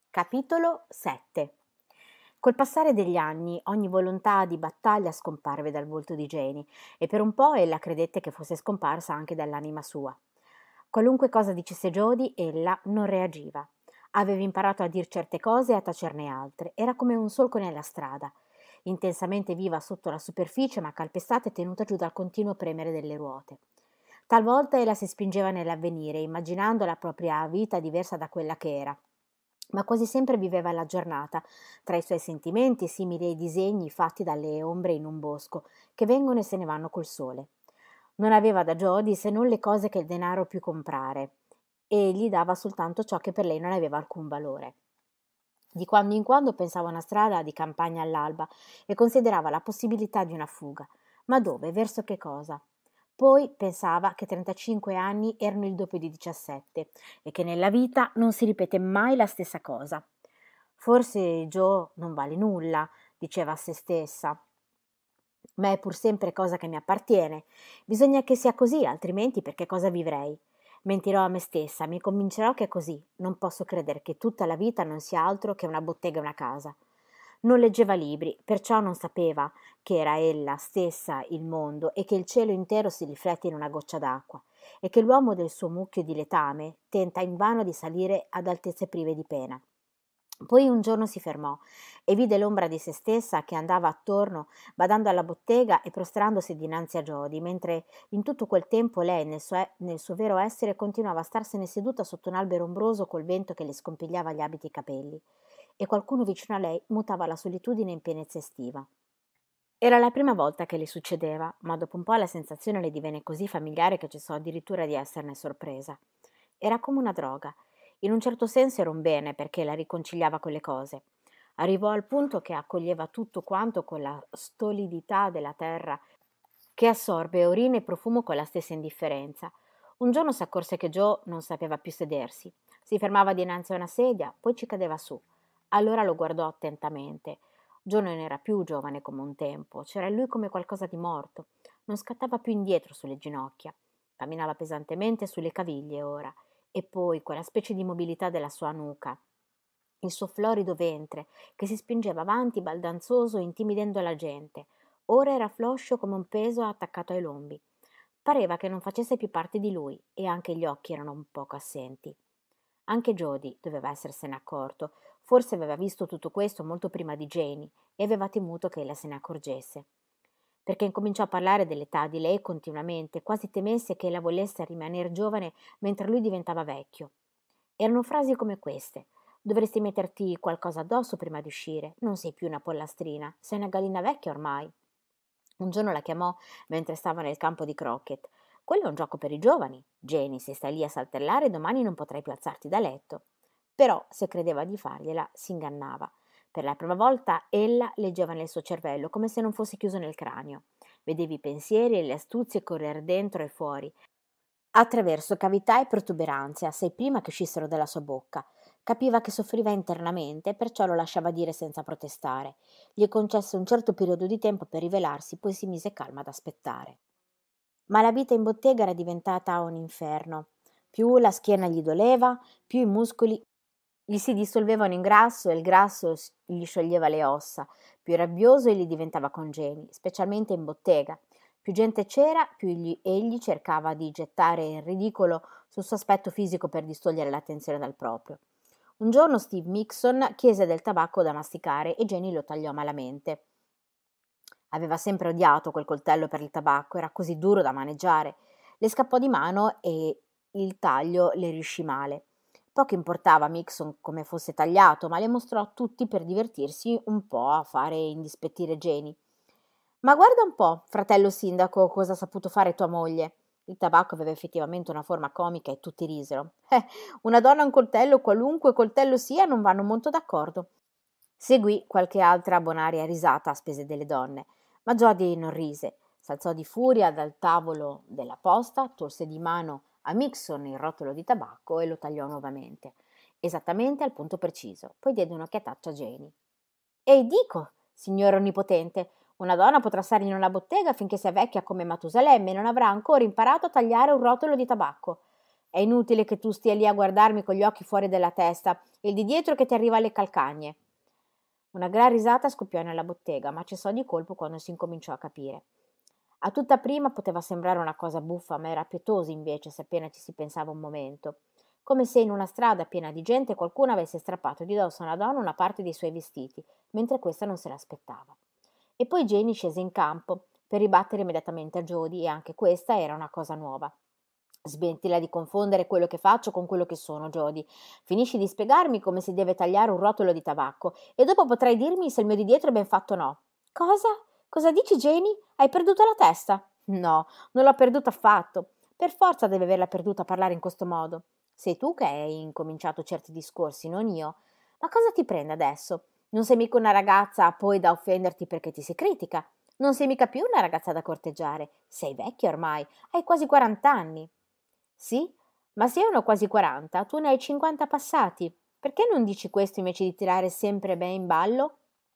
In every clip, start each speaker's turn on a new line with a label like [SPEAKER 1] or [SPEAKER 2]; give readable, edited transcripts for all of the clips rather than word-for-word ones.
[SPEAKER 1] Capitolo 7. Col passare degli anni ogni volontà di battaglia scomparve dal volto di Janie e per un po' ella credette che fosse scomparsa anche dall'anima sua. Qualunque cosa dicesse Jody, ella non reagiva. Aveva imparato a dir certe cose e a tacerne altre. Era come un solco nella strada, intensamente viva sotto la superficie ma calpestata e tenuta giù dal continuo premere delle ruote. Talvolta ella si spingeva nell'avvenire, immaginando la propria vita diversa da quella che era, ma quasi sempre viveva la giornata, tra i suoi sentimenti simili ai disegni fatti dalle ombre in un bosco, che vengono e se ne vanno col sole. Non aveva da Jody se non le cose che il denaro più comprare, e gli dava soltanto ciò che per lei non aveva alcun valore. Di quando in quando pensava a una strada di campagna all'alba e considerava la possibilità di una fuga. Ma dove? Verso che cosa? Poi pensava che 35 anni erano il doppio di 17 e che nella vita non si ripete mai la stessa cosa. Forse Joe non vale nulla, diceva a se stessa, ma è pur sempre cosa che mi appartiene. Bisogna che sia così, altrimenti per che cosa vivrei? Mentirò a me stessa, mi convincerò che è così. Non posso credere che tutta la vita non sia altro che una bottega e una casa. Non leggeva libri, perciò non sapeva che era ella stessa il mondo e che il cielo intero si riflette in una goccia d'acqua e che l'uomo del suo mucchio di letame tenta invano di salire ad altezze prive di pena. Poi un giorno si fermò e vide l'ombra di se stessa che andava attorno, badando alla bottega e prostrandosi dinanzi a Jody, mentre in tutto quel tempo lei, nel suo vero essere, continuava a starsene seduta sotto un albero ombroso col vento che le scompigliava gli abiti e i capelli, e qualcuno vicino a lei mutava la solitudine in pienezza estiva. Era la prima volta che le succedeva, ma dopo un po' la sensazione le divenne così familiare che cessò addirittura di esserne sorpresa. Era come una droga. In un certo senso era un bene perché la riconciliava con le cose. Arrivò al punto che accoglieva tutto quanto con la stolidità della terra che assorbe urina e profumo con la stessa indifferenza. Un giorno si accorse che Joe non sapeva più sedersi. Si fermava dinanzi a una sedia, poi ci cadeva su. Allora lo guardò attentamente. Joe non era più giovane come un tempo, c'era in lui come qualcosa di morto. Non scattava più indietro sulle ginocchia. Camminava pesantemente sulle caviglie ora. E poi quella specie di mobilità della sua nuca, il suo florido ventre, che si spingeva avanti baldanzoso, intimidendo la gente. Ora era floscio come un peso attaccato ai lombi. Pareva che non facesse più parte di lui, e anche gli occhi erano un poco assenti. Anche Jody doveva essersene accorto. Forse aveva visto tutto questo molto prima di Janie e aveva temuto che ella se ne accorgesse. Perché incominciò a parlare dell'età di lei continuamente, quasi temesse che ella volesse rimanere giovane mentre lui diventava vecchio. Erano frasi come queste: dovresti metterti qualcosa addosso prima di uscire, non sei più una pollastrina, sei una gallina vecchia ormai. Un giorno la chiamò mentre stava nel campo di croquet. Quello è un gioco per i giovani. Jenny, se stai lì a saltellare, domani non potrai più alzarti da letto. Però, se credeva di fargliela, si ingannava. Per la prima volta ella leggeva nel suo cervello come se non fosse chiuso nel cranio. Vedevi i pensieri e le astuzie correre dentro e fuori, attraverso cavità e protuberanze, assai prima che uscissero dalla sua bocca. Capiva che soffriva internamente, perciò lo lasciava dire senza protestare. Gli concesse un certo periodo di tempo per rivelarsi, poi si mise calma ad aspettare. Ma la vita in bottega era diventata un inferno. Più la schiena gli doleva, più i muscoli gli si dissolvevano in grasso e il grasso gli scioglieva le ossa. Più rabbioso egli diventava con Jenny, specialmente in bottega. Più gente c'era, più egli cercava di gettare in ridicolo sul suo aspetto fisico per distogliere l'attenzione dal proprio. Un giorno Steve Mixon chiese del tabacco da masticare e Jenny lo tagliò malamente. Aveva sempre odiato quel coltello per il tabacco, era così duro da maneggiare. Le scappò di mano e il taglio le riuscì male. Poco importava a Mixon come fosse tagliato, ma le mostrò a tutti per divertirsi un po' a fare indispettire Jenny. Ma guarda un po', fratello sindaco, cosa ha saputo fare tua moglie. Il tabacco aveva effettivamente una forma comica e tutti risero. Una donna e un coltello, qualunque coltello sia, non vanno molto d'accordo. Seguì qualche altra bonaria risata a spese delle donne, ma Jody non rise. S'alzò di furia dal tavolo della posta, tolse di mano a Mixon il rotolo di tabacco e lo tagliò nuovamente, esattamente al punto preciso. Poi diede un'occhiataccia a Jenny. «Ehi, dico, signore onnipotente, una donna potrà stare in una bottega finché sia vecchia come Matusalemme e non avrà ancora imparato a tagliare un rotolo di tabacco. È inutile che tu stia lì a guardarmi con gli occhi fuori della testa, il di dietro che ti arriva alle calcagne. Una gran risata scoppiò nella bottega, ma cessò di colpo quando si incominciò a capire. A tutta prima poteva sembrare una cosa buffa, ma era pietosa invece se appena ci si pensava un momento. Come se in una strada piena di gente qualcuno avesse strappato di dosso a una donna una parte dei suoi vestiti, mentre questa non se l'aspettava. E poi Jenny scese in campo per ribattere immediatamente a Jody, e anche questa era una cosa nuova. Smettila di confondere quello che faccio con quello che sono, Jody. Finisci di spiegarmi come si deve tagliare un rotolo di tabacco e dopo potrai dirmi se il mio di dietro è ben fatto o no. Cosa? Cosa dici, Jenny? Hai perduto la testa? No, non l'ho perduta affatto. Per forza devi averla perduta a parlare in questo modo. Sei tu che hai incominciato certi discorsi, non io. Ma cosa ti prende adesso? Non sei mica una ragazza poi da offenderti perché ti si critica. Non sei mica più una ragazza da corteggiare. Sei vecchia ormai, hai quasi 40 anni. Sì, ma se io ne ho quasi 40, tu ne hai 50 passati. Perché non dici questo invece di tirare sempre me in ballo?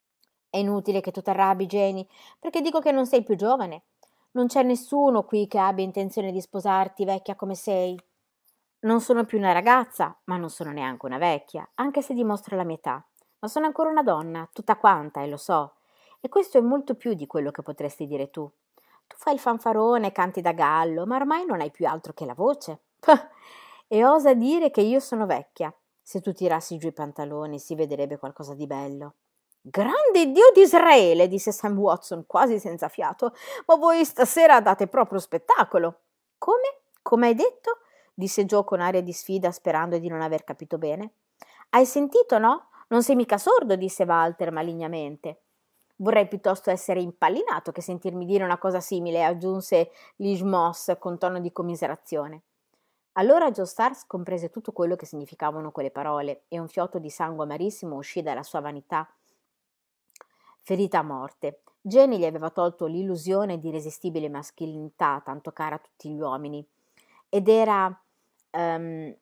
[SPEAKER 1] È inutile che tu t'arrabbi, Jenny, perché dico che non sei più giovane. Non c'è nessuno qui che abbia intenzione di sposarti, vecchia come sei. Non sono più una ragazza, ma non sono neanche una vecchia, anche se dimostro la mia età. Ma sono ancora una donna, tutta quanta, e lo so. E questo è molto più di quello che potresti dire tu. Tu fai il fanfarone, canti da gallo, ma ormai non hai più altro che la voce. Pah! E osa dire che io sono vecchia. Se tu tirassi giù i pantaloni si vedrebbe qualcosa di bello. Grande Dio di Israele, disse Sam Watson, quasi senza fiato, ma voi stasera date proprio spettacolo. Come? Come hai detto? Disse Joe con aria di sfida, sperando di non aver capito bene. Hai sentito, no? Non sei mica sordo, disse Walter malignamente. Vorrei piuttosto essere impallinato che sentirmi dire una cosa simile, aggiunse Lige Moss con tono di commiserazione. Allora Joe Starks comprese tutto quello che significavano quelle parole e un fiotto di sangue amarissimo uscì dalla sua vanità ferita a morte. Jenny gli aveva tolto l'illusione di irresistibile mascolinità tanto cara a tutti gli uomini ed era ehm,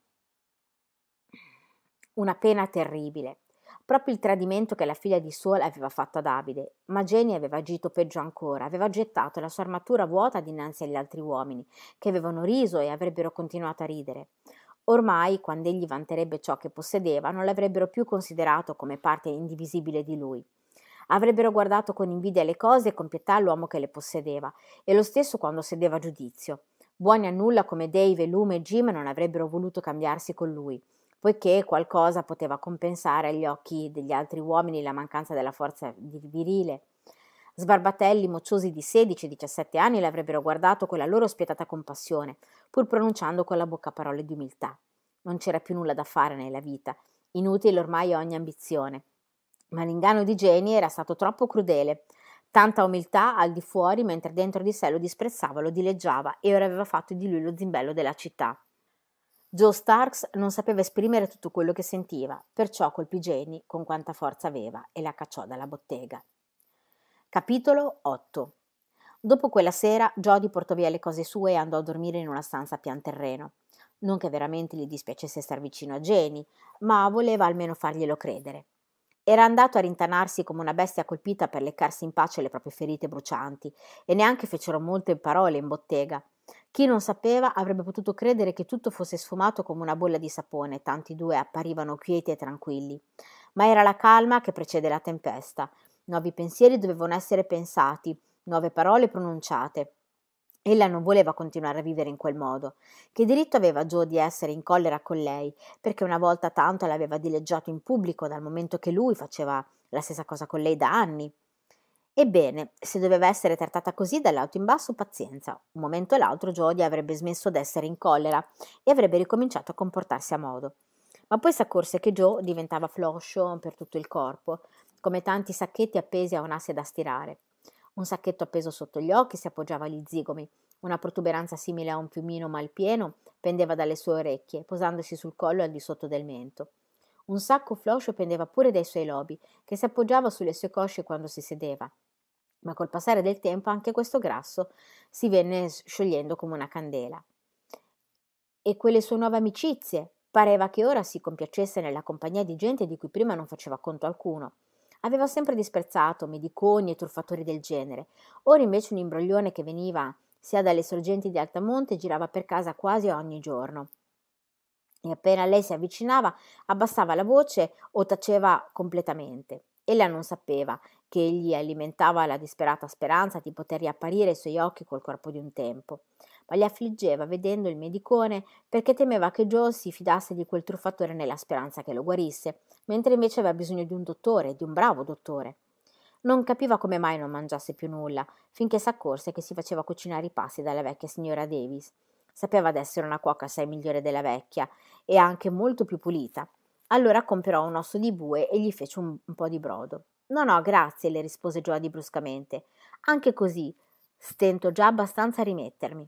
[SPEAKER 1] una pena terribile. Proprio il tradimento che la figlia di Saul aveva fatto a Davide, ma Jenny aveva agito peggio ancora, aveva gettato la sua armatura vuota dinanzi agli altri uomini, che avevano riso e avrebbero continuato a ridere. Ormai, quando egli vanterebbe ciò che possedeva, non l'avrebbero più considerato come parte indivisibile di lui. Avrebbero guardato con invidia le cose e con pietà l'uomo che le possedeva, e lo stesso quando sedeva a giudizio. Buoni a nulla come Dave, Lume e Jim non avrebbero voluto cambiarsi con lui, poiché qualcosa poteva compensare agli occhi degli altri uomini la mancanza della forza virile. Sbarbatelli mocciosi di 16-17 anni l'avrebbero guardato con la loro spietata compassione, pur pronunciando con la bocca parole di umiltà. Non c'era più nulla da fare nella vita, inutile ormai ogni ambizione. Ma l'inganno di Jenny era stato troppo crudele. Tanta umiltà al di fuori, mentre dentro di sé lo disprezzava, lo dileggiava e ora aveva fatto di lui lo zimbello della città. Joe Starks non sapeva esprimere tutto quello che sentiva, perciò colpì Jenny con quanta forza aveva e la cacciò dalla bottega. Capitolo 8. Dopo quella sera Jody portò via le cose sue e andò a dormire in una stanza a pian terreno. Non che veramente gli dispiacesse star vicino a Jenny, ma voleva almeno farglielo credere. Era andato a rintanarsi come una bestia colpita per leccarsi in pace le proprie ferite brucianti, e neanche fecero molte parole in bottega. Chi non sapeva avrebbe potuto credere che tutto fosse sfumato come una bolla di sapone, tanti due apparivano quieti e tranquilli. Ma era la calma che precede la tempesta. Nuovi pensieri dovevano essere pensati, nuove parole pronunciate. Ella non voleva continuare a vivere in quel modo. Che diritto aveva Joe di essere in collera con lei, perché una volta tanto l'aveva dileggiato in pubblico dal momento che lui faceva la stessa cosa con lei da anni? Ebbene, se doveva essere trattata così dall'alto in basso, pazienza. Un momento o l'altro Jody avrebbe smesso d'essere in collera e avrebbe ricominciato a comportarsi a modo. Ma poi s'accorse che Joe diventava floscio per tutto il corpo, come tanti sacchetti appesi a un'asse da stirare. Un sacchetto appeso sotto gli occhi si appoggiava agli zigomi, una protuberanza simile a un piumino malpieno pendeva dalle sue orecchie, posandosi sul collo al di sotto del mento. Un sacco floscio pendeva pure dai suoi lobi, che si appoggiava sulle sue cosce quando si sedeva. Ma col passare del tempo anche questo grasso si venne sciogliendo come una candela. E quelle sue nuove amicizie? Pareva che ora si compiacesse nella compagnia di gente di cui prima non faceva conto alcuno. Aveva sempre disprezzato mediconi e truffatori del genere. Ora invece un imbroglione che veniva sia dalle sorgenti di Altamonte girava per casa quasi ogni giorno. e appena lei si avvicinava abbassava la voce o taceva completamente. Ella non sapeva che egli alimentava la disperata speranza di poter riapparire ai suoi occhi col corpo di un tempo, ma li affliggeva vedendo il medicone perché temeva che Joe si fidasse di quel truffatore nella speranza che lo guarisse, mentre invece aveva bisogno di un dottore, di un bravo dottore. Non capiva come mai non mangiasse più nulla, finché s'accorse che si faceva cucinare i pasti dalla vecchia signora Davis. Sapeva d'essere una cuoca assai migliore della vecchia e anche molto più pulita. Allora comperò un osso di bue e gli fece un po' di brodo. No, no, grazie, le rispose Jody bruscamente. Anche così, stento già abbastanza a rimettermi.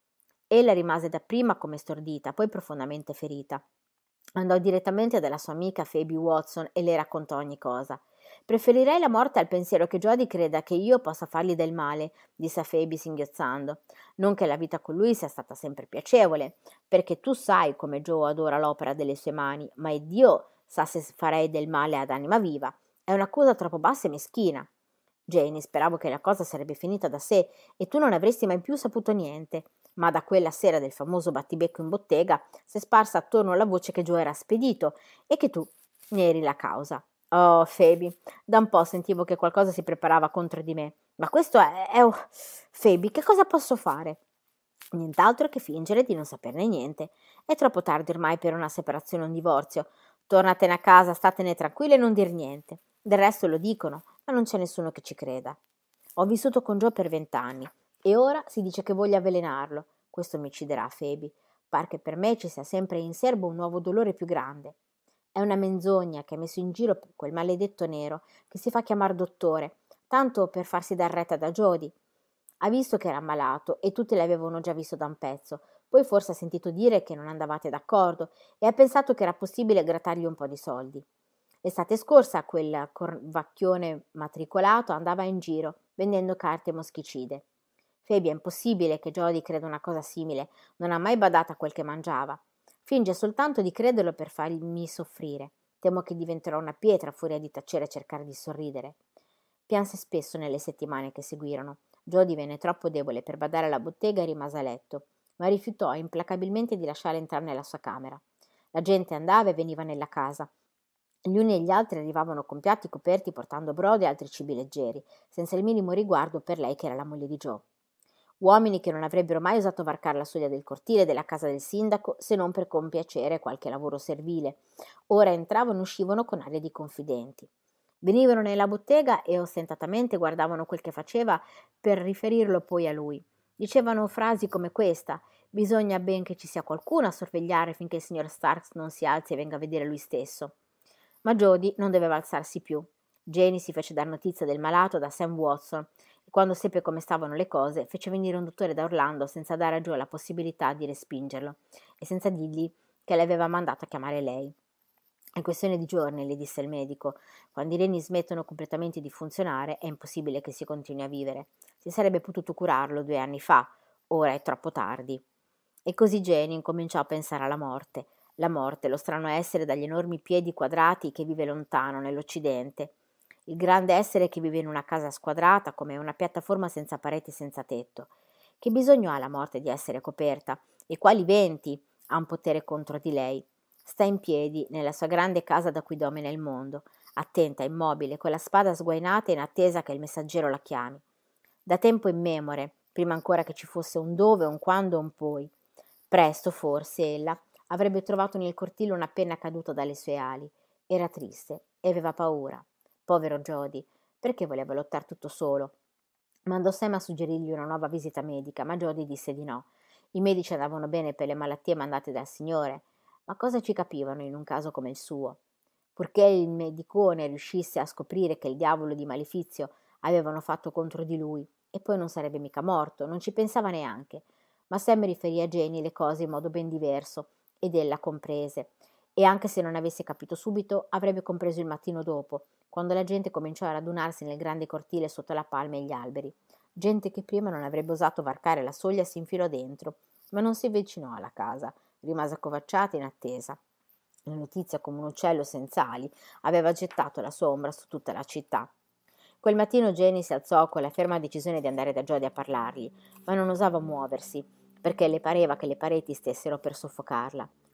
[SPEAKER 1] Ella rimase dapprima come stordita, poi profondamente ferita. Andò direttamente dalla sua amica Phoebe Watson e le raccontò ogni cosa. Preferirei la morte al pensiero che Jody creda che io possa fargli del male, disse a Phoebe singhiozzando. Non che la vita con lui sia stata sempre piacevole, perché tu sai come Joe adora l'opera delle sue mani, ma Dio sa se farei del male ad anima viva. È un'accusa troppo bassa e meschina. Janie, speravo che la cosa sarebbe finita da sé e tu non avresti mai più saputo niente. Ma da quella sera del famoso battibecco in bottega s'è sparsa attorno la voce che Joe era spedito e che tu ne eri la causa. Oh, Phoebe, da un po' sentivo che qualcosa si preparava contro di me. Ma questo oh, Phoebe, che cosa posso fare? Nient'altro che fingere di non saperne niente. È troppo tardi ormai per una separazione o un divorzio. Tornatene a casa, statene tranquilla e non dir niente. Del resto lo dicono, ma non c'è nessuno che ci creda. Ho vissuto con Joe per 20 anni e ora si dice che voglia avvelenarlo. Questo mi ucciderà, Phoebe. Par che per me ci sia sempre in serbo un nuovo dolore più grande. È una menzogna che ha messo in giro quel maledetto nero che si fa chiamar dottore, tanto per farsi dar retta da Jody. Ha visto che era ammalato e tutti l'avevano già visto da un pezzo. Poi forse ha sentito dire che non andavate d'accordo e ha pensato che era possibile grattargli un po' di soldi. L'estate scorsa quel corvacchione matricolato andava in giro vendendo carte moschicide. Phoebe, è impossibile che Jody creda una cosa simile, non ha mai badato a quel che mangiava. Finge soltanto di crederlo per farmi soffrire. Temo che diventerò una pietra a furia di tacere e cercare di sorridere. Pianse spesso nelle settimane che seguirono. Joe divenne troppo debole per badare alla bottega e rimase a letto, ma rifiutò implacabilmente di lasciare entrare nella sua camera. La gente andava e veniva nella casa. Gli uni e gli altri arrivavano con piatti coperti portando brodo e altri cibi leggeri, senza il minimo riguardo per lei che era la moglie di Joe. Uomini che non avrebbero mai osato varcare la soglia del cortile della casa del sindaco se non per compiacere qualche lavoro servile. Ora entravano e uscivano con aria di confidenti. Venivano nella bottega e ostentatamente guardavano quel che faceva per riferirlo poi a lui. Dicevano frasi come questa: bisogna ben che ci sia qualcuno a sorvegliare finché il signor Starks non si alzi e venga a vedere lui stesso. Ma Jody non doveva alzarsi più. Janie si fece dar notizia del malato da Sam Watson e quando seppe come stavano le cose fece venire un dottore da Orlando senza dare a Joe la possibilità di respingerlo e senza dirgli che le aveva mandato a chiamare lei. È questione di giorni, le disse il medico. Quando i reni smettono completamente di funzionare è impossibile che si continui a vivere. Si sarebbe potuto curarlo 2 anni fa, ora è troppo tardi. E così Jane incominciò a pensare alla morte. La morte, lo strano essere dagli enormi piedi quadrati che vive lontano, nell'Occidente. Il grande essere che vive in una casa squadrata come una piattaforma senza pareti e senza tetto. Che bisogno ha la morte di essere coperta? E quali venti ha un potere contro di lei? Sta in piedi nella sua grande casa da cui domina il mondo, attenta, immobile, con la spada sguainata in attesa che il messaggero la chiami. Da tempo immemore, prima ancora che ci fosse un dove, un quando, un poi. Presto, forse, ella avrebbe trovato nel cortile una penna caduta dalle sue ali. Era triste e aveva paura. Povero Jody, perché voleva lottare tutto solo? Mandò Sam a suggerirgli una nuova visita medica, ma Jody disse di no. I medici andavano bene per le malattie mandate dal Signore, ma cosa ci capivano in un caso come il suo? Purché il medicone riuscisse a scoprire che il diavolo di malefizio avevano fatto contro di lui, e poi non sarebbe mica morto, non ci pensava neanche. Ma Sam riferì a Jenny le cose in modo ben diverso, ed ella comprese. E anche se non avesse capito subito, avrebbe compreso il mattino dopo, quando la gente cominciò a radunarsi nel grande cortile sotto la palma e gli alberi. Gente che prima non avrebbe osato varcare la soglia si infilò dentro, ma non si avvicinò alla casa, rimase accovacciata in attesa. La notizia, come un uccello senza ali, aveva gettato la sua ombra su tutta la città. Quel mattino Jenny si alzò con la ferma decisione di andare da Jody a parlargli, ma non osava muoversi, perché le pareva che le pareti stessero per soffocarla.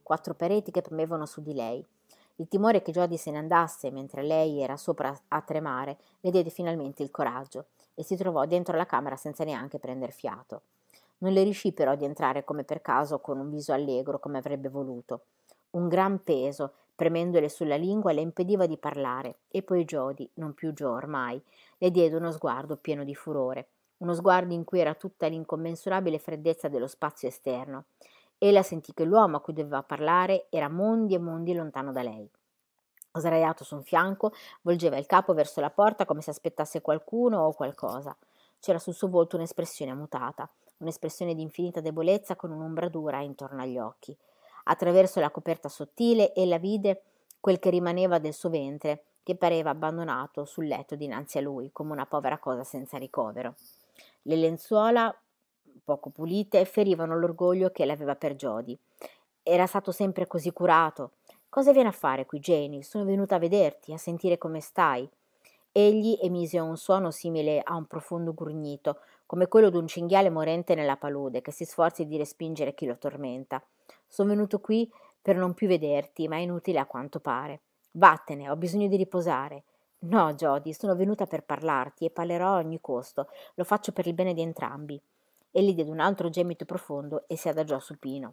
[SPEAKER 1] quattro pareti che premevano su di lei. Il timore che Jody se ne andasse mentre lei era sopra a tremare le diede finalmente il coraggio e si trovò dentro la camera senza neanche prender fiato. Non le riuscì però di entrare come per caso con un viso allegro come avrebbe voluto. Un gran peso, premendole sulla lingua, le impediva di parlare e poi Jody, non più Joe ormai, le diede uno sguardo pieno di furore, uno sguardo in cui era tutta l'incommensurabile freddezza dello spazio esterno. Ella sentì che l'uomo a cui doveva parlare era mondi e mondi lontano da lei. Sdraiato su un fianco, volgeva il capo verso la porta come se aspettasse qualcuno o qualcosa. C'era sul suo volto un'espressione mutata, un'espressione di infinita debolezza con un'ombra dura intorno agli occhi. Attraverso la coperta sottile ella vide quel che rimaneva del suo ventre, che pareva abbandonato sul letto dinanzi a lui, come una povera cosa senza ricovero. Le lenzuola, poco pulite, ferivano l'orgoglio che l'aveva per Jody. Era stato sempre così curato. Cosa vieni a fare qui, Janie? Sono venuta a vederti, a sentire come stai. Egli emise un suono simile a un profondo grugnito, come quello d'un cinghiale morente nella palude, che si sforzi di respingere chi lo tormenta. Sono venuto qui per non più vederti, ma è inutile a quanto pare. Vattene, ho bisogno di riposare. No, Jody, sono venuta per parlarti e parlerò a ogni costo. Lo faccio per il bene di entrambi. Egli diede un altro gemito profondo e si adagiò supino.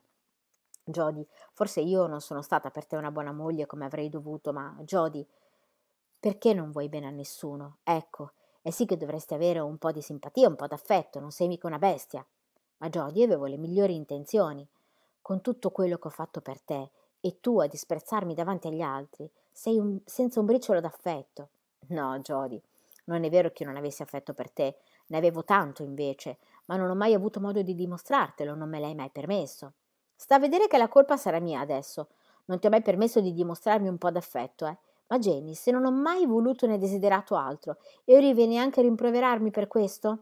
[SPEAKER 1] Jody, forse io non sono stata per te una buona moglie come avrei dovuto, ma Jody, perché non vuoi bene a nessuno? Ecco, è sì che dovresti avere un po' di simpatia, un po' d'affetto, non sei mica una bestia. Ma Jody, io avevo le migliori intenzioni. Con tutto quello che ho fatto per te, e tu a disprezzarmi davanti agli altri, sei senza un briciolo d'affetto. No, Jody, non è vero che io non avessi affetto per te, ne avevo tanto invece, ma non ho mai avuto modo di dimostrartelo, non me l'hai mai permesso. Sta a vedere che la colpa sarà mia adesso. Non ti ho mai permesso di dimostrarmi un po' d'affetto, eh? Ma Jenny, se non ho mai voluto né desiderato altro, e ora vieni anche a rimproverarmi per questo?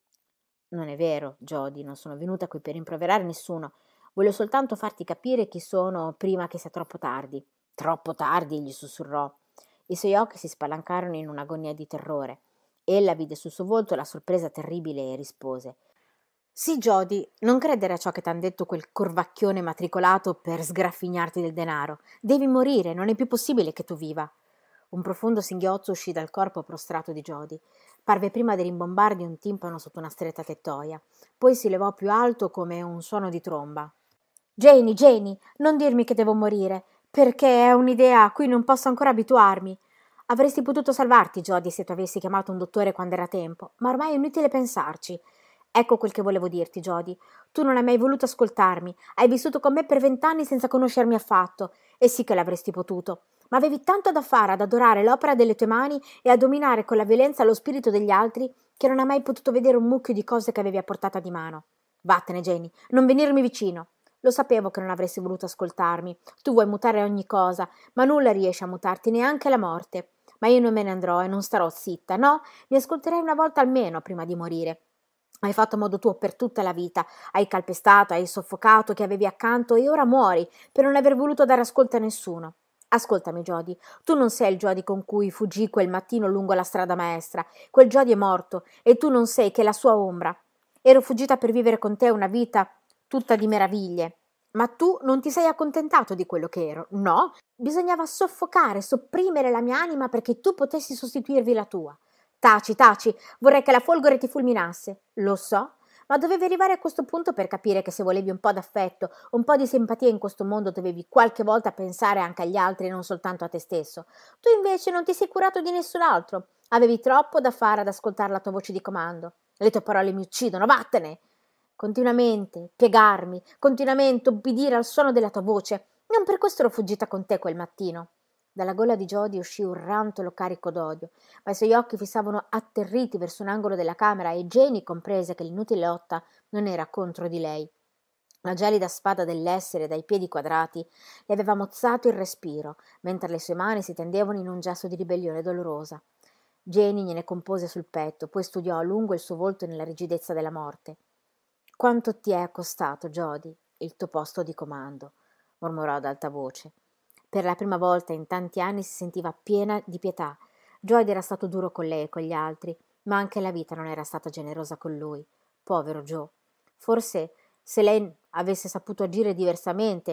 [SPEAKER 1] Non è vero, Jody, non sono venuta qui per rimproverare nessuno. Voglio soltanto farti capire chi sono prima che sia troppo tardi. Troppo tardi, gli sussurrò. I suoi occhi si spalancarono in un'agonia di terrore. Ella vide sul suo volto la sorpresa terribile e rispose: sì, Jody, non credere a ciò che t'han detto quel corvacchione matricolato per sgraffignarti del denaro. Devi morire, non è più possibile che tu viva. Un profondo singhiozzo uscì dal corpo prostrato di Jody. Parve prima di rimbombar di un timpano sotto una stretta tettoia. Poi si levò più alto come un suono di tromba. Janie, Janie, non dirmi che devo morire, perché è un'idea a cui non posso ancora abituarmi. Avresti potuto salvarti, Jody, se tu avessi chiamato un dottore quando era tempo, ma ormai è inutile pensarci. Ecco quel che volevo dirti, Jody. Tu non hai mai voluto ascoltarmi, hai vissuto con me per 20 anni senza conoscermi affatto, e sì che l'avresti potuto. Ma avevi tanto da fare ad adorare l'opera delle tue mani e a dominare con la violenza lo spirito degli altri che non hai mai potuto vedere un mucchio di cose che avevi a portata di mano. Vattene, Jenny, non venirmi vicino. Lo sapevo che non avresti voluto ascoltarmi. Tu vuoi mutare ogni cosa, ma nulla riesce a mutarti, neanche la morte. Ma io non me ne andrò e non starò zitta, no? Mi ascolterei una volta almeno prima di morire. Hai fatto a modo tuo per tutta la vita, hai calpestato, hai soffocato chi avevi accanto e ora muori per non aver voluto dare ascolto a nessuno. Ascoltami, Jody, tu non sei il Jody con cui fuggì quel mattino lungo la strada maestra. Quel Jody è morto e tu non sei che la sua ombra. Ero fuggita per vivere con te una vita tutta di meraviglie. Ma tu non ti sei accontentato di quello che ero, no? Bisognava soffocare, sopprimere la mia anima perché tu potessi sostituirvi la tua. Taci, taci, vorrei che la folgore ti fulminasse. Lo so, ma dovevi arrivare a questo punto per capire che se volevi un po' d'affetto, un po' di simpatia in questo mondo dovevi qualche volta pensare anche agli altri e non soltanto a te stesso. Tu invece non ti sei curato di nessun altro. Avevi troppo da fare ad ascoltare la tua voce di comando. Le tue parole mi uccidono, vattene! Continuamente piegarmi, continuamente obbedire al suono della tua voce. Non per questo ero fuggita con te quel mattino. Dalla gola di Jody uscì un rantolo carico d'odio, ma i suoi occhi fissavano atterriti verso un angolo della camera e Janie comprese che l'inutile lotta non era contro di lei. La gelida spada dell'essere dai piedi quadrati le aveva mozzato il respiro, mentre le sue mani si tendevano in un gesto di ribellione dolorosa. Janie gliene compose sul petto, poi studiò a lungo il suo volto nella rigidezza della morte. «Quanto ti è costato, Jody, il tuo posto di comando?» mormorò ad alta voce. Per la prima volta in tanti anni si sentiva piena di pietà. Jody era stato duro con lei e con gli altri, ma anche la vita non era stata generosa con lui. Povero Joe. Forse se lei avesse saputo agire diversamente,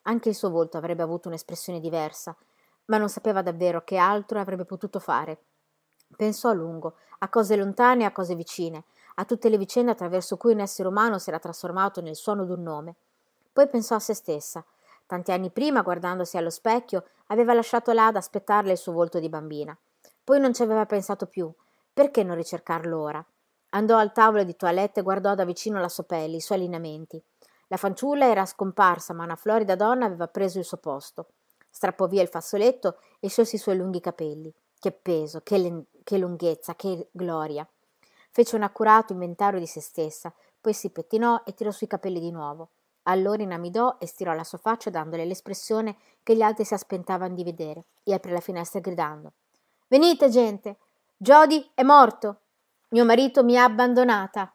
[SPEAKER 1] Anche il suo volto avrebbe avuto un'espressione diversa, ma non sapeva davvero che altro avrebbe potuto fare. Pensò a lungo, a cose lontane e a cose vicine, a tutte le vicende attraverso cui un essere umano si era trasformato nel suono d'un nome. Poi pensò a se stessa. Tanti anni prima, guardandosi allo specchio, aveva lasciato là ad aspettarle il suo volto di bambina. Poi non ci aveva pensato più. Perché non ricercarlo ora? Andò al tavolo di toilette e guardò da vicino la sua pelle, i suoi lineamenti. La fanciulla era scomparsa, ma una florida donna aveva preso il suo posto. Strappò via il fazzoletto e sciolse i suoi lunghi capelli. Che peso, che lunghezza, che gloria! Fece un accurato inventario di se stessa, poi si pettinò e tirò sui capelli di nuovo. Allora inamidò e stirò la sua faccia dandole l'espressione che gli altri si aspettavano di vedere e aprì la finestra gridando: «Venite, gente! Jody è morto! Mio marito mi ha abbandonata!»